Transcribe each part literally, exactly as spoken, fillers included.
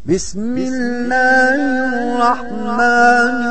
بسم الله الرحمن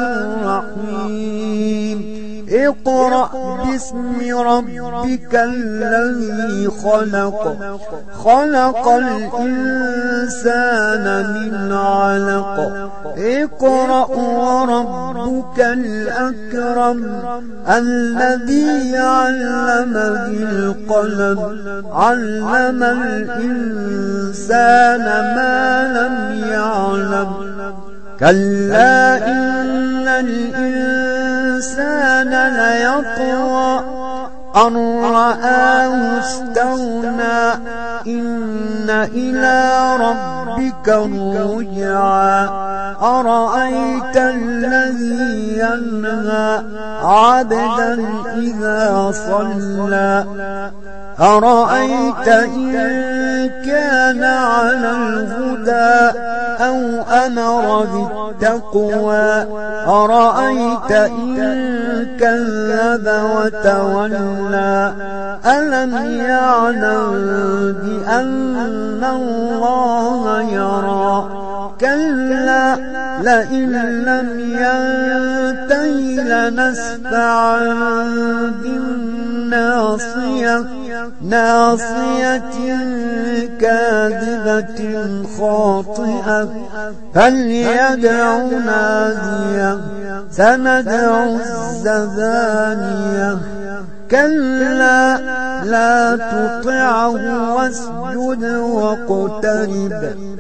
الرحيم اقرأ باسم ربك الذي خلق خلق الإنسان من علق اقرأ وربك الأكرم الذي علم بالقلم علم الإنسان ما لم يعلم كلا إن الإنسان ليطغى أن رآه استغنى إن إلى ربك الرجعى أرأيت الذي ينهى عبدا إذا صلى أرأيت إن كان على الهدى أو أمر بالتقوى أرأيت إن كذب وتولى ألم يعلم بأن الله يرى كلا لئن لم ينته لنسفعا بالناصية ناصية كاذبة خاطئة فليدع ناديه سندع الزبانية كلا لا تطعه واسجد واقترب